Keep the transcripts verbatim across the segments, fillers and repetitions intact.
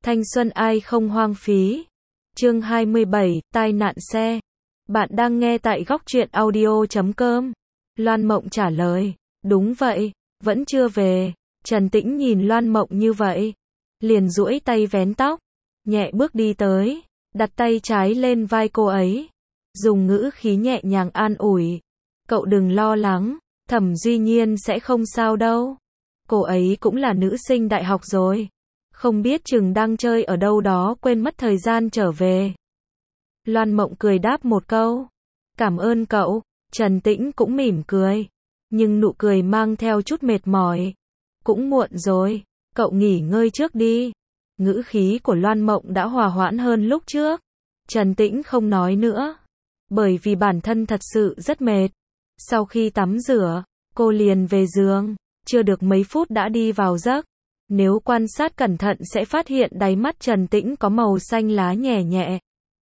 Thanh xuân ai không hoang phí. Chương hai mươi bảy, tai nạn xe. Bạn đang nghe tại góc truyện audio chấm com. Loan Mộng trả lời, đúng vậy, vẫn chưa về. Trần Tĩnh nhìn Loan Mộng như vậy, liền duỗi tay vén tóc, nhẹ bước đi tới, đặt tay trái lên vai cô ấy, dùng ngữ khí nhẹ nhàng an ủi. Cậu đừng lo lắng, Thẩm Duy Nhiên sẽ không sao đâu. Cô ấy cũng là nữ sinh đại học rồi. Không biết chừng đang chơi ở đâu đó quên mất thời gian trở về. Loan Mộng cười đáp một câu. Cảm ơn cậu. Trần Tĩnh cũng mỉm cười. Nhưng nụ cười mang theo chút mệt mỏi. Cũng muộn rồi. Cậu nghỉ ngơi trước đi. Ngữ khí của Loan Mộng đã hòa hoãn hơn lúc trước. Trần Tĩnh không nói nữa. Bởi vì bản thân thật sự rất mệt. Sau khi tắm rửa, cô liền về giường. Chưa được mấy phút đã đi vào giấc. Nếu quan sát cẩn thận sẽ phát hiện đáy mắt Trần Tĩnh có màu xanh lá nhẹ nhẹ.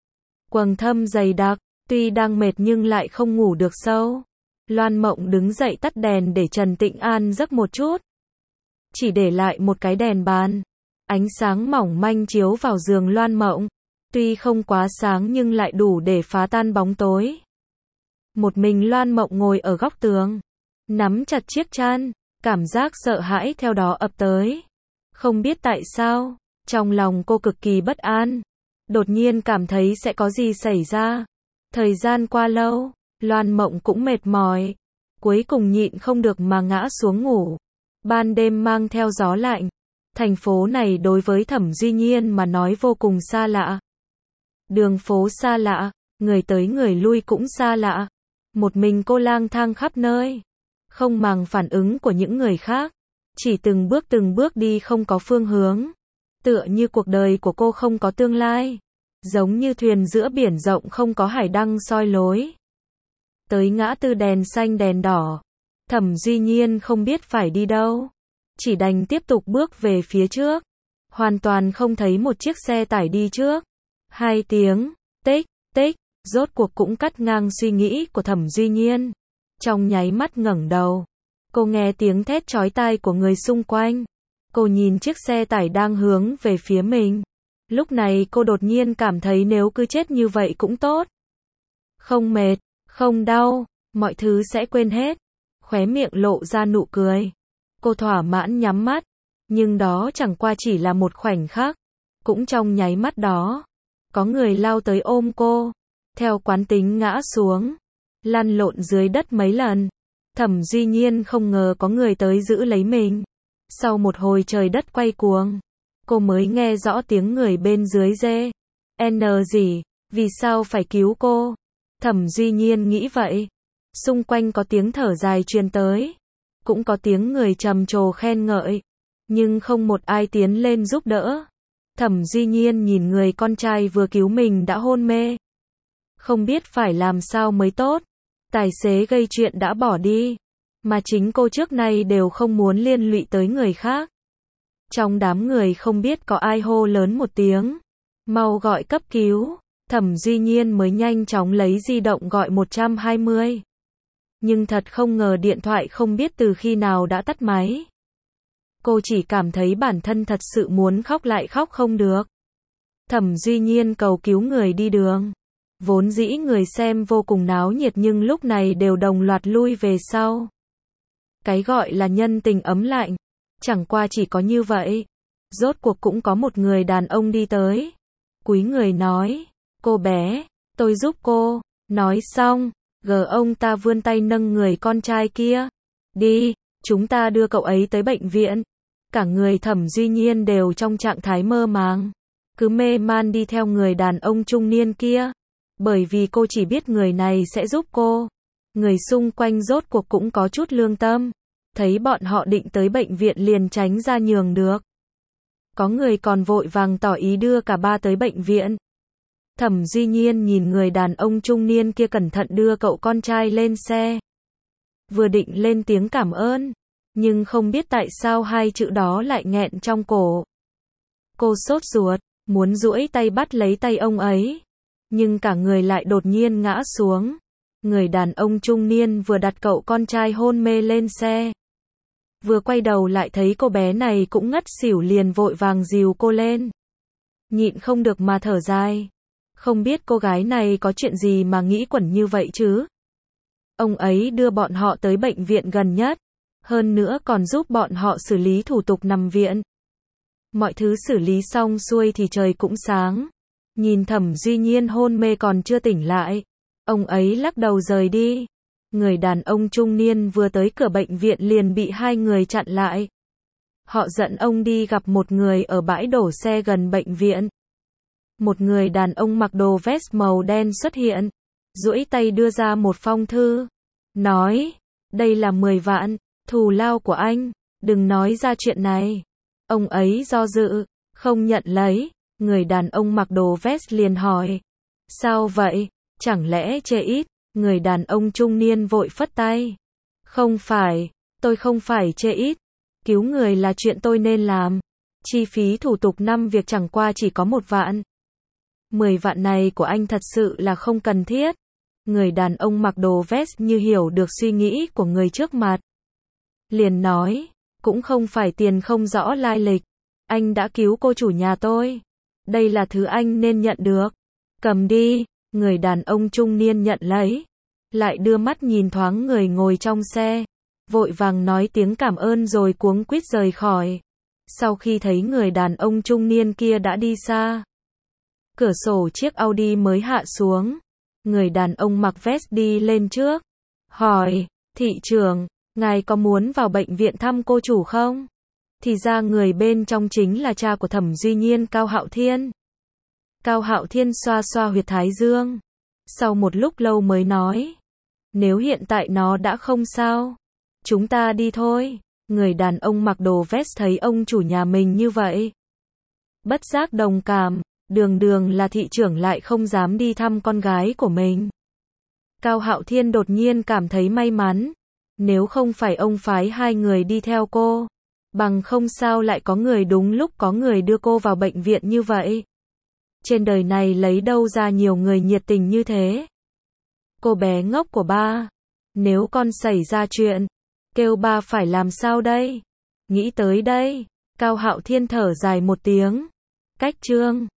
Quầng thâm dày đặc, tuy đang mệt nhưng lại không ngủ được sâu. Loan Mộng đứng dậy tắt đèn để Trần Tĩnh an giấc một chút. Chỉ để lại một cái đèn bàn. Ánh sáng mỏng manh chiếu vào giường Loan Mộng. Tuy không quá sáng nhưng lại đủ để phá tan bóng tối. Một mình Loan Mộng ngồi ở góc tường, nắm chặt chiếc chăn, cảm giác sợ hãi theo đó ập tới. Không biết tại sao, trong lòng cô cực kỳ bất an. Đột nhiên cảm thấy sẽ có gì xảy ra. Thời gian qua lâu, Loan Mộng cũng mệt mỏi. Cuối cùng nhịn không được mà ngã xuống ngủ. Ban đêm mang theo gió lạnh. Thành phố này đối với Thẩm Duy Nhiên mà nói vô cùng xa lạ. Đường phố xa lạ, người tới người lui cũng xa lạ. Một mình cô lang thang khắp nơi. Không màng phản ứng của những người khác. Chỉ từng bước từng bước đi không có phương hướng. Tựa như cuộc đời của cô không có tương lai. Giống như thuyền giữa biển rộng không có hải đăng soi lối. Tới ngã tư đèn xanh đèn đỏ. Thẩm Duy Nhiên không biết phải đi đâu. Chỉ đành tiếp tục bước về phía trước. Hoàn toàn không thấy một chiếc xe tải đi trước. Hai tiếng, tích, tích, rốt cuộc cũng cắt ngang suy nghĩ của Thẩm Duy Nhiên. Trong nháy mắt ngẩng đầu. Cô nghe tiếng thét chói tai của người xung quanh. Cô nhìn chiếc xe tải đang hướng về phía mình. Lúc này cô đột nhiên cảm thấy nếu cứ chết như vậy cũng tốt. Không mệt, không đau, mọi thứ sẽ quên hết. Khóe miệng lộ ra nụ cười. Cô thỏa mãn nhắm mắt. Nhưng đó chẳng qua chỉ là một khoảnh khắc. Cũng trong nháy mắt đó, có người lao tới ôm cô. Theo quán tính ngã xuống. Lăn lộn dưới đất mấy lần. Thẩm Duy Nhiên không ngờ có người tới giữ lấy mình. Sau một hồi trời đất quay cuồng, cô mới nghe rõ tiếng người bên dưới rê. N gì, vì sao phải cứu cô? Thẩm Duy Nhiên nghĩ vậy. Xung quanh có tiếng thở dài truyền tới. Cũng có tiếng người trầm trồ khen ngợi. Nhưng không một ai tiến lên giúp đỡ. Thẩm Duy Nhiên nhìn người con trai vừa cứu mình đã hôn mê. Không biết phải làm sao mới tốt. Tài xế gây chuyện đã bỏ đi. Mà chính cô trước nay đều không muốn liên lụy tới người khác. Trong đám người không biết có ai hô lớn một tiếng. Mau gọi cấp cứu. Thẩm Duy Nhiên mới nhanh chóng lấy di động gọi một hai không. Nhưng thật không ngờ điện thoại không biết từ khi nào đã tắt máy. Cô chỉ cảm thấy bản thân thật sự muốn khóc lại khóc không được. Thẩm Duy Nhiên cầu cứu người đi đường. Vốn dĩ người xem vô cùng náo nhiệt nhưng lúc này đều đồng loạt lui về sau. Cái gọi là nhân tình ấm lạnh. Chẳng qua chỉ có như vậy. Rốt cuộc cũng có một người đàn ông đi tới. Cúi người nói. Cô bé, tôi giúp cô. Nói xong, gờ ông ta vươn tay nâng người con trai kia. Đi, chúng ta đưa cậu ấy tới bệnh viện. Cả người Thẩm Duy Nhiên đều trong trạng thái mơ màng. Cứ mê man đi theo người đàn ông trung niên kia. Bởi vì cô chỉ biết người này sẽ giúp cô. Người xung quanh rốt cuộc cũng có chút lương tâm. Thấy bọn họ định tới bệnh viện liền tránh ra nhường được. Có người còn vội vàng tỏ ý đưa cả ba tới bệnh viện. Thẩm Duy Nhiên nhìn người đàn ông trung niên kia cẩn thận đưa cậu con trai lên xe. Vừa định lên tiếng cảm ơn. Nhưng không biết tại sao hai chữ đó lại nghẹn trong cổ. Cô sốt ruột, muốn duỗi tay bắt lấy tay ông ấy. Nhưng cả người lại đột nhiên ngã xuống. Người đàn ông trung niên vừa đặt cậu con trai hôn mê lên xe. Vừa quay đầu lại thấy cô bé này cũng ngất xỉu liền vội vàng dìu cô lên. nhịn không được mà thở dài. Không biết cô gái này có chuyện gì mà nghĩ quẩn như vậy chứ? Ông ấy đưa bọn họ tới bệnh viện gần nhất, hơn nữa còn giúp bọn họ xử lý thủ tục nằm viện. Mọi thứ xử lý xong xuôi thì trời cũng sáng. Nhìn Thẩm Duy Nhiên hôn mê còn chưa tỉnh lại, ông ấy lắc đầu rời đi. Người đàn ông trung niên vừa tới cửa bệnh viện liền bị hai người chặn lại. Họ dẫn ông đi gặp một người ở bãi đổ xe gần bệnh viện. Một người đàn ông mặc đồ vest màu đen xuất hiện, duỗi tay đưa ra một phong thư, nói, đây là mười vạn, thù lao của anh, đừng nói ra chuyện này. Ông ấy do dự, không nhận lấy. Người đàn ông mặc đồ vest liền hỏi, sao vậy, chẳng lẽ chê ít? Người đàn ông trung niên vội phất tay, không phải, tôi không phải chê ít, cứu người là chuyện tôi nên làm, chi phí thủ tục năm việc chẳng qua chỉ có một vạn. Mười vạn này của anh thật sự là không cần thiết. Người đàn ông mặc đồ vest như hiểu được suy nghĩ của người trước mặt, liền nói, cũng không phải tiền không rõ lai lịch, anh đã cứu cô chủ nhà tôi, đây là thứ anh nên nhận được, cầm đi. Người đàn ông trung niên nhận lấy, lại đưa mắt nhìn thoáng người ngồi trong xe, vội vàng nói tiếng cảm ơn rồi cuống quýt rời khỏi. Sau khi thấy người đàn ông trung niên kia đã đi xa, cửa sổ chiếc Audi mới hạ xuống, người đàn ông mặc vest đi lên trước, hỏi, thị trưởng, ngài có muốn vào bệnh viện thăm cô chủ không? Thì ra người bên trong chính là cha của Thẩm Duy Nhiên, Cao Hạo Thiên. Cao Hạo Thiên xoa xoa huyệt thái dương, sau một lúc lâu mới nói, nếu hiện tại nó đã không sao, chúng ta đi thôi. Người đàn ông mặc đồ vest thấy ông chủ nhà mình như vậy, bất giác đồng cảm, đường đường là thị trưởng lại không dám đi thăm con gái của mình. Cao Hạo Thiên đột nhiên cảm thấy may mắn, nếu không phải ông phái hai người đi theo cô, bằng không sao lại có người đúng lúc có người đưa cô vào bệnh viện như vậy. Trên đời này lấy đâu ra nhiều người nhiệt tình như thế. Cô bé ngốc của ba, nếu con xảy ra chuyện, kêu ba phải làm sao đây? Nghĩ tới đây, Cao Hạo Thiên thở dài một tiếng. Cách chương